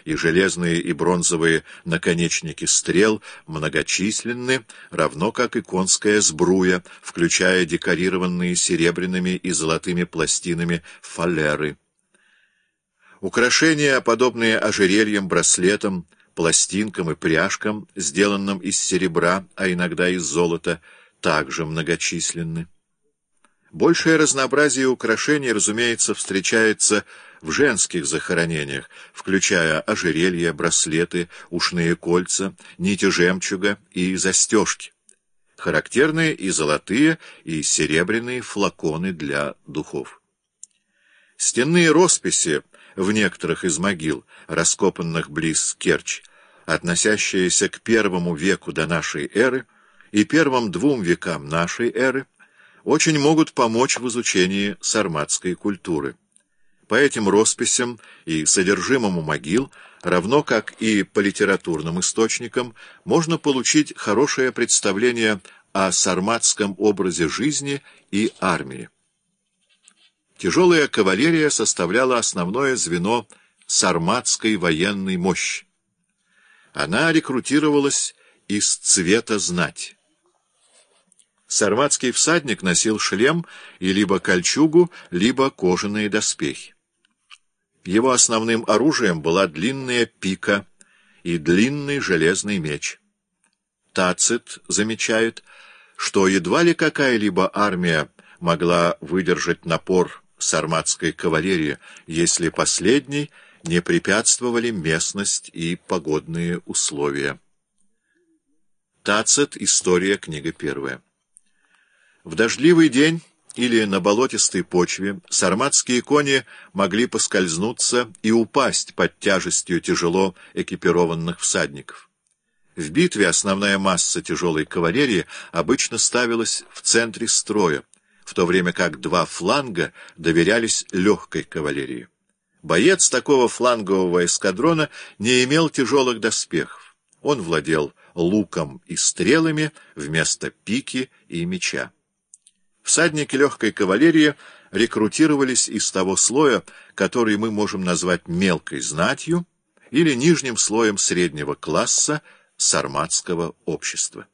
и железные и бронзовые наконечники стрел многочисленны, равно как и конская сбруя, включая декорированные серебряными и золотыми пластинами фалеры. Украшения, подобные ожерельям, браслетам, пластинкам и пряжкам, сделанным из серебра, а иногда из золота, также многочисленны. Большее разнообразие украшений, разумеется, встречается в женских захоронениях, включая ожерелья, браслеты, ушные кольца, нити жемчуга и застежки. Характерны и золотые, и серебряные флаконы для духов. Стенные росписи в некоторых из могил, раскопанных близ Керчи, относящиеся к первому веку до нашей эры и первым 2 векам нашей эры, очень могут помочь в изучении сарматской культуры. По этим росписям и содержимому могил, равно как и по литературным источникам, можно получить хорошее представление о сарматском образе жизни и армии. Тяжелая кавалерия составляла основное звено сарматской военной мощи. Она рекрутировалась из цвета знати. Сарматский всадник носил шлем и либо кольчугу, либо кожаные доспехи. Его основным оружием была длинная пика и длинный железный меч. Тацит замечает, что едва ли какая-либо армия могла выдержать напор сарматской кавалерии, если последней не препятствовали местность и погодные условия. Тацит. История. Книга 1. В дождливый день или на болотистой почве сарматские кони могли поскользнуться и упасть под тяжестью тяжело экипированных всадников. В битве основная масса тяжелой кавалерии обычно ставилась в центре строя, в то время как 2 фланга доверялись легкой кавалерии. Боец такого флангового эскадрона не имел тяжелых доспехов. Он владел луком и стрелами вместо пики и меча. Всадники легкой кавалерии рекрутировались из того слоя, который мы можем назвать мелкой знатью или нижним слоем среднего класса сарматского общества.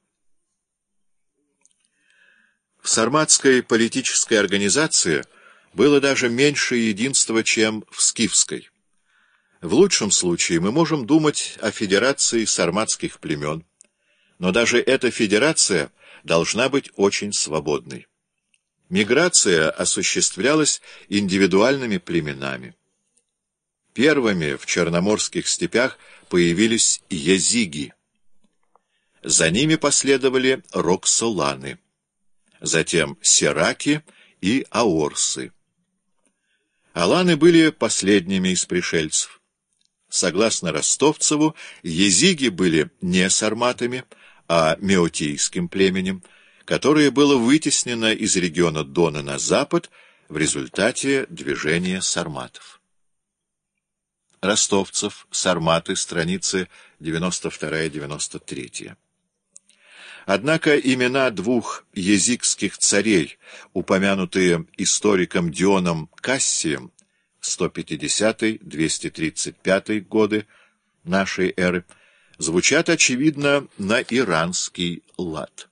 В сарматской политической организации было даже меньше единства, чем в скифской. В лучшем случае мы можем думать о федерации сарматских племен, но даже эта федерация должна быть очень свободной. Миграция осуществлялась индивидуальными племенами. Первыми в черноморских степях появились езиги. За ними последовали роксоланы, затем сераки и аорсы. Аланы были последними из пришельцев. Согласно Ростовцеву, езиги были не сарматами, а меотийским племенем, которое было вытеснено из региона Дона на запад в результате движения сарматов. Ростовцев, Сарматы, страницы 92-93. Однако имена 2 езикских царей, упомянутые историком Дионом Кассием, 150-235 годы нашей эры, звучат, очевидно, на иранский лад.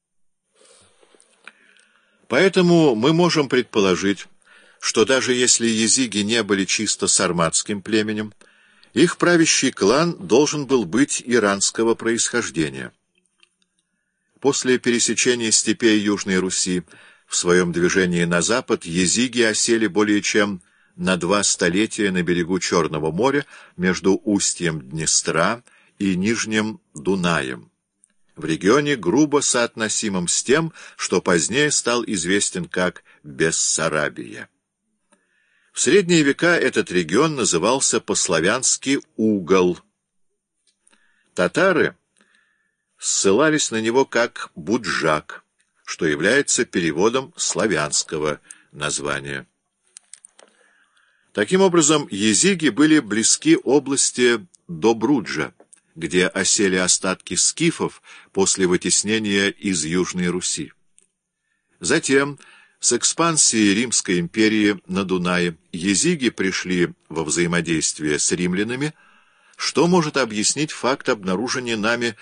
Поэтому мы можем предположить, что даже если езиги не были чисто сарматским племенем, их правящий клан должен был быть иранского происхождения. После пересечения степей Южной Руси в своем движении на запад езиги осели более чем на 2 столетия на берегу Черного моря между устьем Днестра и Нижним Дунаем, в регионе, грубо соотносимом с тем, что позднее стал известен как Бессарабия. В средние века этот регион назывался по-славянски Угол. Татары ссылались на него как Буджак, что является переводом славянского названия. Таким образом, езиги были близки области Добруджа, где осели остатки скифов после вытеснения из Южной Руси. Затем, с экспансией Римской империи на Дунае, езиги пришли во взаимодействие с римлянами, Что может объяснить факт обнаружения нами